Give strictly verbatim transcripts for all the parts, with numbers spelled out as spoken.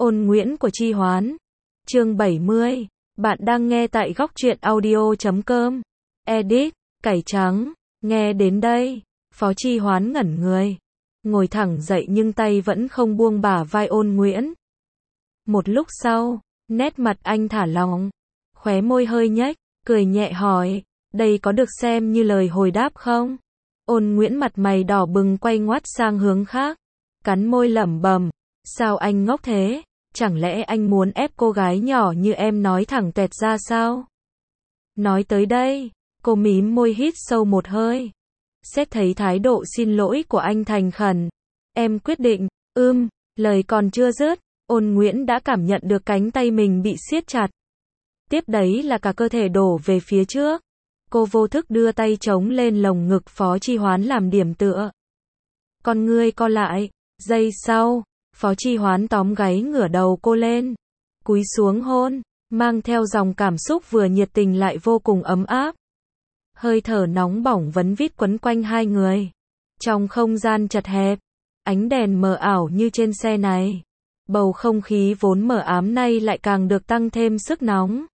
Ôn Nguyễn của Chi Hoán. Chương bảy mươi. Bạn đang nghe tại góc truyện audio chấm com. Edit, cải trắng. Nghe đến đây, Phó Chi Hoán ngẩn người. Ngồi thẳng dậy nhưng tay vẫn không buông bả vai Ôn Nguyễn. Một lúc sau, nét mặt anh thả lỏng. Khóe môi hơi nhếch, cười nhẹ hỏi, đây có được xem như lời hồi đáp không? Ôn Nguyễn mặt mày đỏ bừng quay ngoắt sang hướng khác. Cắn môi lẩm bẩm, sao anh ngốc thế? Chẳng lẽ anh muốn ép cô gái nhỏ như em nói thẳng tuẹt ra sao? Nói tới đây, cô mím môi hít sâu một hơi. Xét thấy thái độ xin lỗi của anh thành khẩn. Em quyết định, ưm, lời còn chưa dứt, Ôn Nguyễn đã cảm nhận được cánh tay mình bị siết chặt. Tiếp đấy là cả cơ thể đổ về phía trước. Cô vô thức đưa tay chống lên lồng ngực Phó Chi Hoán làm điểm tựa. Con ngươi co lại, giây sau, Phó Chi Hoán tóm gáy ngửa đầu cô lên, cúi xuống hôn, mang theo dòng cảm xúc vừa nhiệt tình lại vô cùng ấm áp. Hơi thở nóng bỏng vấn vít quấn quanh hai người. Trong không gian chật hẹp, ánh đèn mờ ảo như trên xe này, bầu không khí vốn mờ ám nay lại càng được tăng thêm sức nóng.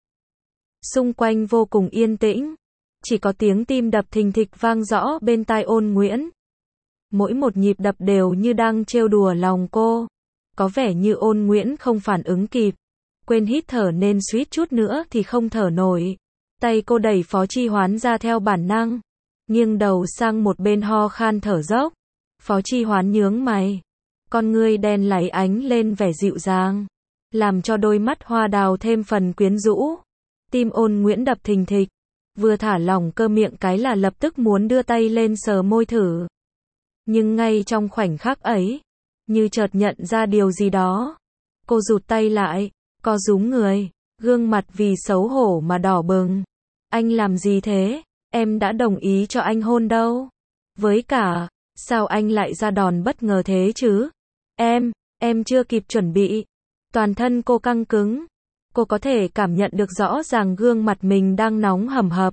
Xung quanh vô cùng yên tĩnh, chỉ có tiếng tim đập thình thịch vang rõ bên tai Ôn Nguyễn. Mỗi một nhịp đập đều như đang trêu đùa lòng cô. Có vẻ như Ôn Nguyễn không phản ứng kịp, quên hít thở nên suýt chút nữa thì không thở nổi. Tay cô đẩy Phó Chi Hoán ra theo bản năng, nghiêng đầu sang một bên ho khan thở dốc. Phó Chi Hoán nhướng mày, con ngươi đen láy ánh lên vẻ dịu dàng, làm cho đôi mắt hoa đào thêm phần quyến rũ. Tim Ôn Nguyễn đập thình thịch, vừa thả lỏng cơ miệng cái là lập tức muốn đưa tay lên sờ môi thử. Nhưng ngay trong khoảnh khắc ấy, như chợt nhận ra điều gì đó, cô rụt tay lại, co rúm người, gương mặt vì xấu hổ mà đỏ bừng. Anh làm gì thế? Em đã đồng ý cho anh hôn đâu. Với cả, sao anh lại ra đòn bất ngờ thế chứ? Em, em chưa kịp chuẩn bị. Toàn thân cô căng cứng. Cô có thể cảm nhận được rõ ràng gương mặt mình đang nóng hầm hập.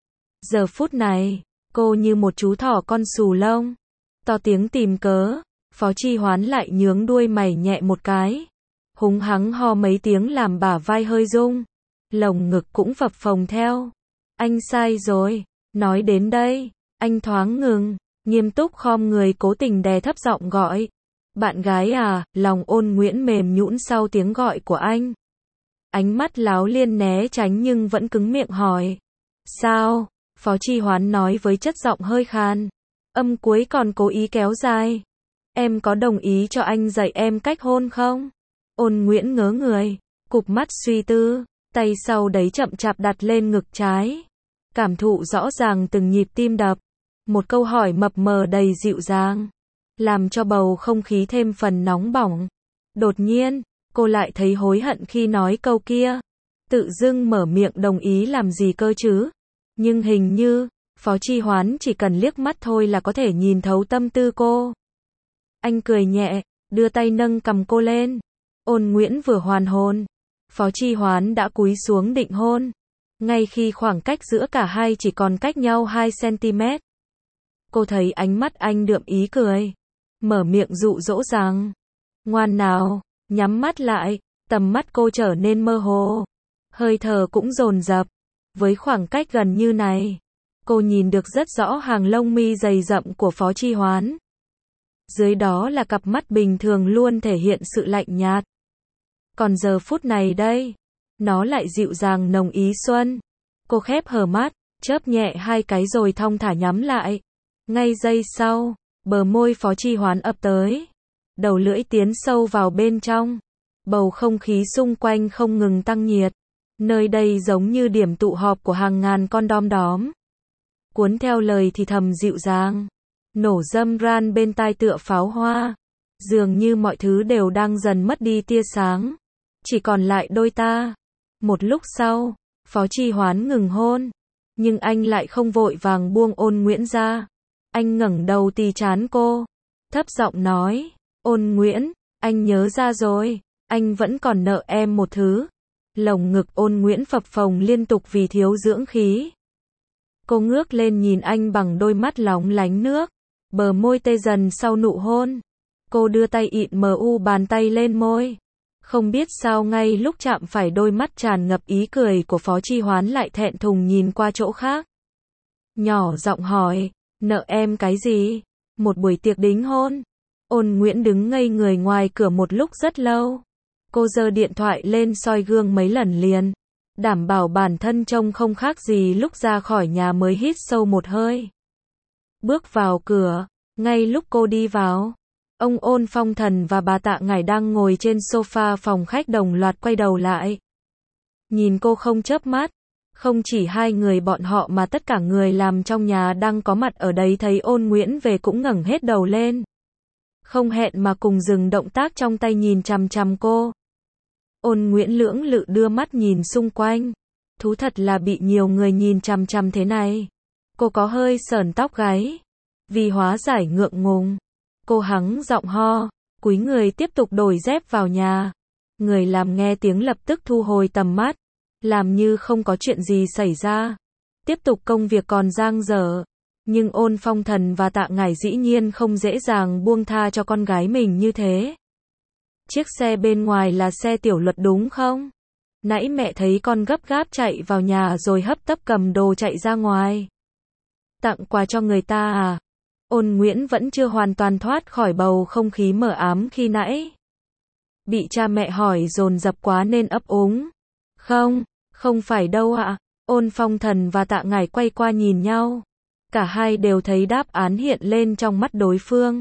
Giờ phút này, cô như một chú thỏ con xù lông. To tiếng tìm cớ. Phó Chi Hoán lại nhướng đuôi mày nhẹ một cái. Húng hắng ho mấy tiếng làm bả vai hơi rung. Lồng ngực cũng phập phồng theo. Anh sai rồi. Nói đến đây, anh thoáng ngừng, nghiêm túc khom người cố tình đè thấp giọng gọi. Bạn gái à, lòng Ôn Nguyễn mềm nhũn sau tiếng gọi của anh. Ánh mắt láo liên né tránh nhưng vẫn cứng miệng hỏi. Sao? Phó Chi Hoán nói với chất giọng hơi khan. Âm cuối còn cố ý kéo dài. Em có đồng ý cho anh dạy em cách hôn không? Ôn Nguyễn ngớ người, cụp mắt suy tư, tay sau đấy chậm chạp đặt lên ngực trái. Cảm thụ rõ ràng từng nhịp tim đập. Một câu hỏi mập mờ đầy dịu dàng, làm cho bầu không khí thêm phần nóng bỏng. Đột nhiên, cô lại thấy hối hận khi nói câu kia. Tự dưng mở miệng đồng ý làm gì cơ chứ? Nhưng hình như, Phó Chi Hoán chỉ cần liếc mắt thôi là có thể nhìn thấu tâm tư cô. Anh cười nhẹ, đưa tay nâng cầm cô lên. Ôn Nguyễn vừa hoàn hồn, Phó Chi Hoán đã cúi xuống định hôn. Ngay khi khoảng cách giữa cả hai chỉ còn cách nhau hai xăng-ti-mét. Cô thấy ánh mắt anh đượm ý cười. Mở miệng dụ dỗ rằng, ngoan nào, nhắm mắt lại. Tầm mắt cô trở nên mơ hồ. Hơi thở cũng dồn dập. Với khoảng cách gần như này, cô nhìn được rất rõ hàng lông mi dày rậm của Phó Chi Hoán. Dưới đó là cặp mắt bình thường luôn thể hiện sự lạnh nhạt. Còn giờ phút này đây, nó lại dịu dàng nồng ý xuân. Cô khép hờ mắt, chớp nhẹ hai cái rồi thong thả nhắm lại. Ngay giây sau, bờ môi Phó Chi Hoán ập tới. Đầu lưỡi tiến sâu vào bên trong. Bầu không khí xung quanh không ngừng tăng nhiệt. Nơi đây giống như điểm tụ họp của hàng ngàn con đom đóm. Cuốn theo lời thì thầm dịu dàng. Nổ râm ran bên tai tựa pháo hoa. Dường như mọi thứ đều đang dần mất đi tia sáng. Chỉ còn lại đôi ta. Một lúc sau, Phó Chi Hoán ngừng hôn. Nhưng anh lại không vội vàng buông Ôn Nguyễn ra. Anh ngẩng đầu tì trán cô. Thấp giọng nói, Ôn Nguyễn, anh nhớ ra rồi. Anh vẫn còn nợ em một thứ. Lồng ngực Ôn Nguyễn phập phồng liên tục vì thiếu dưỡng khí. Cô ngước lên nhìn anh bằng đôi mắt lóng lánh nước. Bờ môi tê dần sau nụ hôn. Cô đưa tay ịn mờ u bàn tay lên môi. Không biết sao ngay lúc chạm phải đôi mắt tràn ngập ý cười của Phó Chi Hoán lại thẹn thùng nhìn qua chỗ khác. Nhỏ giọng hỏi, nợ em cái gì? Một buổi tiệc đính hôn. Ôn Nguyễn đứng ngây người ngoài cửa một lúc rất lâu. Cô giơ điện thoại lên soi gương mấy lần liền, đảm bảo bản thân trông không khác gì lúc ra khỏi nhà mới hít sâu một hơi. Bước vào cửa, ngay lúc cô đi vào, ông Ôn Phong Thần và bà Tạ Ngải đang ngồi trên sofa phòng khách đồng loạt quay đầu lại. Nhìn cô không chớp mắt, không chỉ hai người bọn họ mà tất cả người làm trong nhà đang có mặt ở đấy thấy Ôn Nguyễn về cũng ngẩng hết đầu lên. Không hẹn mà cùng dừng động tác trong tay nhìn chằm chằm cô. Ôn Nguyễn lưỡng lự đưa mắt nhìn xung quanh. Thú thật là bị nhiều người nhìn chằm chằm thế này. Cô có hơi sởn tóc gáy. Vì hóa giải ngượng ngùng, cô hắng giọng ho, cúi người tiếp tục đổi dép vào nhà. Người làm nghe tiếng lập tức thu hồi tầm mắt, làm như không có chuyện gì xảy ra. Tiếp tục công việc còn dang dở. Nhưng Ôn Phong Thần và Tạ Ngải dĩ nhiên không dễ dàng buông tha cho con gái mình như thế. Chiếc xe bên ngoài là xe Tiểu Luật đúng không? Nãy mẹ thấy con gấp gáp chạy vào nhà rồi hấp tấp cầm đồ chạy ra ngoài. Tặng quà cho người ta à? Ôn Nguyễn vẫn chưa hoàn toàn thoát khỏi bầu không khí mờ ám khi nãy. Bị cha mẹ hỏi dồn dập quá nên ấp úng. Không, không phải đâu ạ. Ôn Phong Thần và Tạ Ngải quay qua nhìn nhau. Cả hai đều thấy đáp án hiện lên trong mắt đối phương.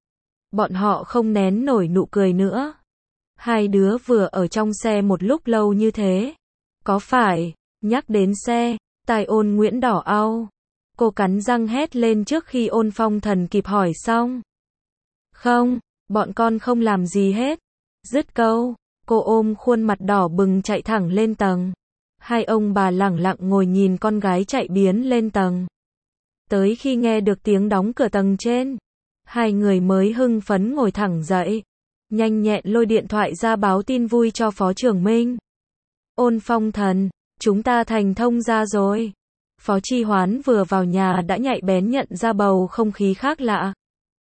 Bọn họ không nén nổi nụ cười nữa. Hai đứa vừa ở trong xe một lúc lâu như thế. Có phải, nhắc đến xe, tai Ôn Nguyễn đỏ au. Cô cắn răng hét lên trước khi Ôn Phong Thần kịp hỏi xong. Không, bọn con không làm gì hết. Dứt câu, cô ôm khuôn mặt đỏ bừng chạy thẳng lên tầng. Hai ông bà lẳng lặng ngồi nhìn con gái chạy biến lên tầng. Tới khi nghe được tiếng đóng cửa tầng trên, hai người mới hưng phấn ngồi thẳng dậy, nhanh nhẹn lôi điện thoại ra báo tin vui cho Phó Trường Minh. Ôn Phong Thần, chúng ta thành thông gia rồi. Phó Chi Hoán vừa vào nhà đã nhạy bén nhận ra bầu không khí khác lạ.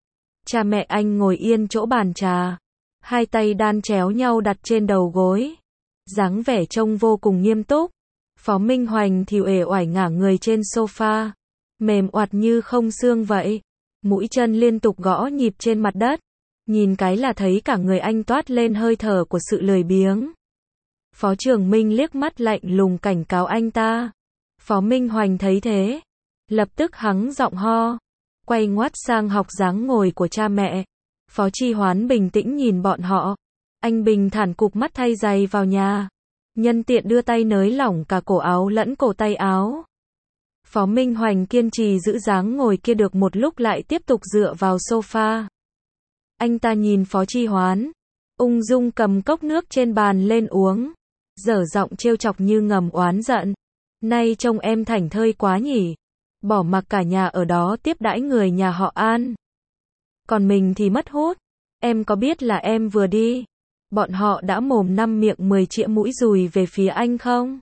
Cha mẹ anh ngồi yên chỗ bàn trà, hai tay đan chéo nhau đặt trên đầu gối, dáng vẻ trông vô cùng nghiêm túc. Phó Minh Hoành thì uể oải ngả người trên sofa, mềm oặt như không xương vậy, mũi chân liên tục gõ nhịp trên mặt đất, nhìn cái là thấy cả người anh toát lên hơi thở của sự lười biếng. Phó Trường Minh liếc mắt lạnh lùng cảnh cáo anh ta. Phó Minh Hoành thấy thế, lập tức hắng giọng ho, quay ngoắt sang học dáng ngồi của cha mẹ. Phó Chi Hoán bình tĩnh nhìn bọn họ, anh bình thản cụp mắt thay giày vào nhà, nhân tiện đưa tay nới lỏng cả cổ áo lẫn cổ tay áo. Phó Minh Hoành kiên trì giữ dáng ngồi kia được một lúc lại tiếp tục dựa vào sofa. Anh ta nhìn Phó Chi Hoán, ung dung cầm cốc nước trên bàn lên uống, dở giọng trêu chọc như ngầm oán giận. Nay trông em thảnh thơi quá nhỉ, bỏ mặc cả nhà ở đó tiếp đãi người nhà họ An. Còn mình thì mất hút, em có biết là em vừa đi, bọn họ đã mồm năm miệng mười chĩa mũi dùi về phía anh không?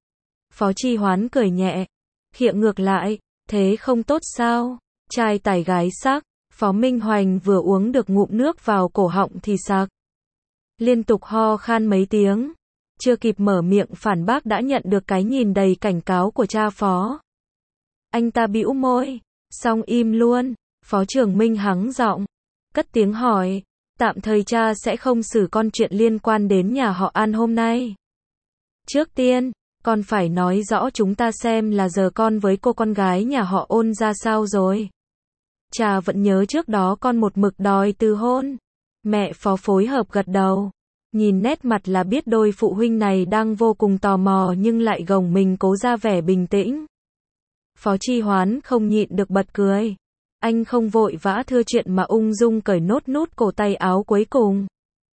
Phó Chi Hoán cười nhẹ, khịa ngược lại, thế không tốt sao? Trai tài gái sắc, Phó Minh Hoành vừa uống được ngụm nước vào cổ họng thì sặc. Liên tục ho khan mấy tiếng, chưa kịp mở miệng phản bác đã nhận được cái nhìn đầy cảnh cáo của cha Phó. Anh ta bĩu môi, xong im luôn. Phó Trường Minh hắng giọng, cất tiếng hỏi, tạm thời cha sẽ không xử con chuyện liên quan đến nhà họ An hôm nay. Trước tiên, con phải nói rõ chúng ta xem là giờ con với cô con gái nhà họ Ôn ra sao rồi. Cha vẫn nhớ trước đó con một mực đòi từ hôn. Mẹ Phó phối hợp gật đầu, nhìn nét mặt là biết đôi phụ huynh này đang vô cùng tò mò nhưng lại gồng mình cố ra vẻ bình tĩnh. Phó Chi Hoán không nhịn được bật cười. Anh không vội vã thưa chuyện mà ung dung cởi nốt nút cổ tay áo cuối cùng.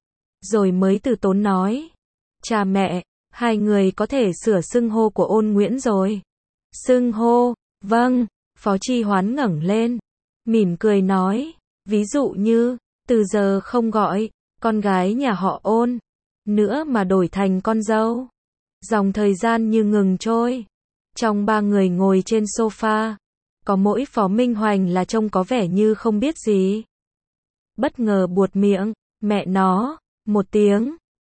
Rồi mới từ tốn nói. Cha mẹ, hai người có thể sửa xưng hô của Ôn Nguyễn rồi. Xưng hô, vâng. Phó Chi Hoán ngẩng lên, mỉm cười nói. Ví dụ như, từ giờ không gọi con gái nhà họ Ôn nữa mà đổi thành con dâu. Dòng thời gian như ngừng trôi. Trong ba người ngồi trên sofa, có mỗi Phó Minh Hoành là trông có vẻ như không biết gì. Bất ngờ buột miệng, mẹ nó, một tiếng,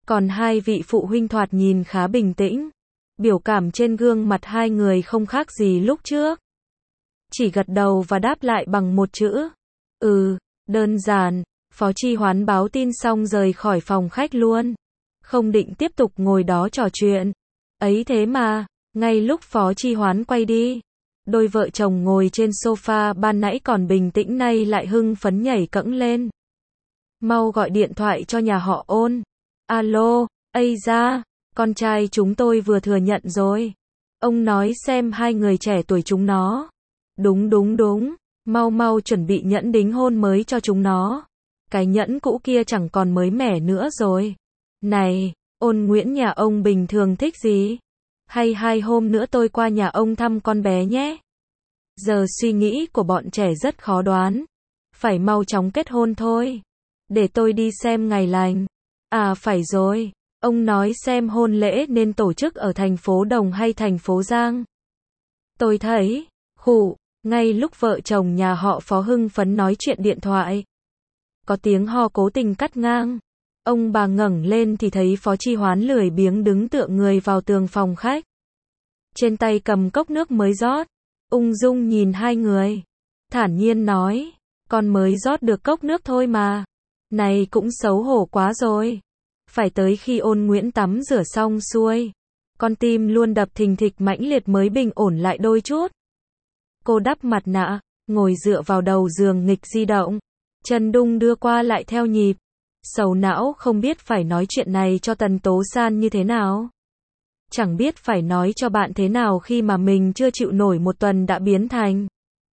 Còn hai vị phụ huynh thoạt nhìn khá bình tĩnh. Biểu cảm trên gương mặt hai người không khác gì lúc trước. Chỉ gật đầu và đáp lại bằng một chữ. Ừ, đơn giản. Phó Chi Hoán báo tin xong rời khỏi phòng khách luôn. Không định tiếp tục ngồi đó trò chuyện. Ấy thế mà, ngay lúc Phó Chi Hoán quay đi, đôi vợ chồng ngồi trên sofa ban nãy còn bình tĩnh nay lại hưng phấn nhảy cẫng lên. Mau gọi điện thoại cho nhà họ Ôn. Alo, ây da, con trai chúng tôi vừa thừa nhận rồi. Ông nói xem hai người trẻ tuổi chúng nó. Đúng đúng đúng, mau mau chuẩn bị nhẫn đính hôn mới cho chúng nó. Cái nhẫn cũ kia chẳng còn mới mẻ nữa rồi. Này, Ôn Nguyễn nhà ông bình thường thích gì? Hay hai hôm nữa tôi qua nhà ông thăm con bé nhé. Giờ suy nghĩ của bọn trẻ rất khó đoán. Phải mau chóng kết hôn thôi. Để tôi đi xem ngày lành. À phải rồi, ông nói xem hôn lễ nên tổ chức ở thành phố Đồng hay thành phố Giang. Tôi thấy, khụ, ngay lúc vợ chồng nhà họ Phó hưng phấn nói chuyện điện thoại. Có tiếng ho cố tình cắt ngang. Ông bà ngẩng lên thì thấy Phó Chi Hoán lười biếng đứng tựa người vào tường phòng khách. Trên tay cầm cốc nước mới rót. Ung dung nhìn hai người. Thản nhiên nói, con mới rót được cốc nước thôi mà. Này cũng xấu hổ quá rồi. Phải tới khi Ôn Nguyễn tắm rửa xong xuôi. Con tim luôn đập thình thịch mãnh liệt mới bình ổn lại đôi chút. Cô đắp mặt nạ, ngồi dựa vào đầu giường nghịch di động. Chân đung đưa qua lại theo nhịp. Sầu não không biết phải nói chuyện này cho Tần Tố San như thế nào. Chẳng biết phải nói cho bạn thế nào khi mà mình chưa chịu nổi một tuần đã biến thành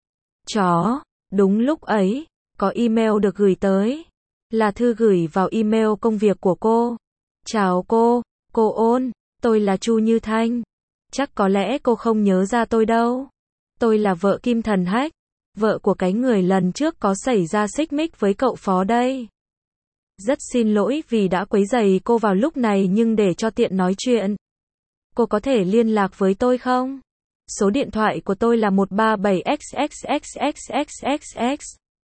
chó. Đúng lúc ấy, có email được gửi tới. Là thư gửi vào email công việc của cô. Chào cô, cô Ôn, tôi là Chu Như Thanh. Chắc có lẽ cô không nhớ ra tôi đâu. Tôi là vợ Kim Thần Hách, vợ của cái người lần trước có xảy ra xích mích với cậu Phó đây. Rất xin lỗi vì đã quấy rầy cô vào lúc này nhưng để cho tiện nói chuyện. Cô có thể liên lạc với tôi không? Số điện thoại của tôi là một ba bảy x x x x x x x.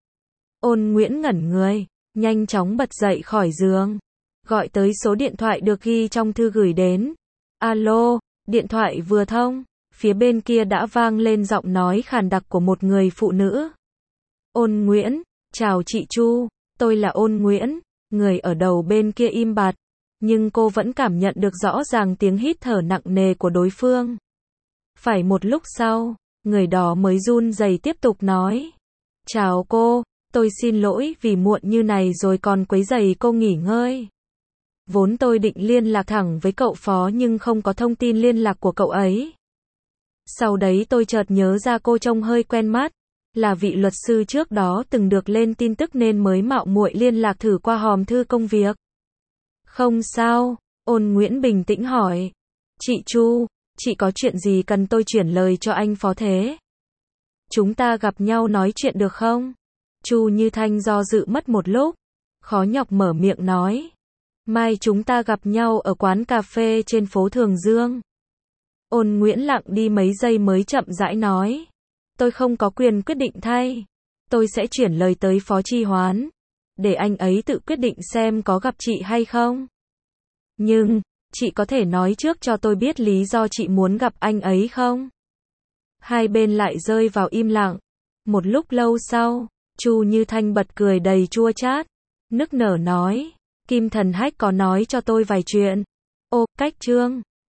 Ôn Nguyễn ngẩn người, nhanh chóng bật dậy khỏi giường. Gọi tới số điện thoại được ghi trong thư gửi đến. Alo, điện thoại vừa thông. Phía bên kia đã vang lên giọng nói khàn đặc của một người phụ nữ. Ôn Nguyễn, chào chị Chu, tôi là Ôn Nguyễn. Người ở đầu bên kia im bặt, nhưng cô vẫn cảm nhận được rõ ràng tiếng hít thở nặng nề của đối phương. Phải một lúc sau, người đó mới run rẩy tiếp tục nói. Chào cô, tôi xin lỗi vì muộn như này rồi còn quấy rầy cô nghỉ ngơi. Vốn tôi định liên lạc thẳng với cậu Phó nhưng không có thông tin liên lạc của cậu ấy. Sau đấy tôi chợt nhớ ra cô trông hơi quen mắt. Là vị luật sư trước đó từng được lên tin tức nên mới mạo muội liên lạc thử qua hòm thư công việc. Không sao, Ôn Nguyễn bình tĩnh hỏi. Chị Chu, chị có chuyện gì cần tôi chuyển lời cho anh Phó thế? Chúng ta gặp nhau nói chuyện được không? Chu Như Thanh do dự mất một lúc. Khó nhọc mở miệng nói. Mai chúng ta gặp nhau ở quán cà phê trên phố Thường Dương. Ôn Nguyễn lặng đi mấy giây mới chậm rãi nói. Tôi không có quyền quyết định thay. Tôi sẽ chuyển lời tới Phó Chi Hoán. Để anh ấy tự quyết định xem có gặp chị hay không. Nhưng, chị có thể nói trước cho tôi biết lý do chị muốn gặp anh ấy không? Hai bên lại rơi vào im lặng. Một lúc lâu sau, Chu Như Thanh bật cười đầy chua chát. Nức nở nói. Kim Thần Hách có nói cho tôi vài chuyện. Ô, cách Trương.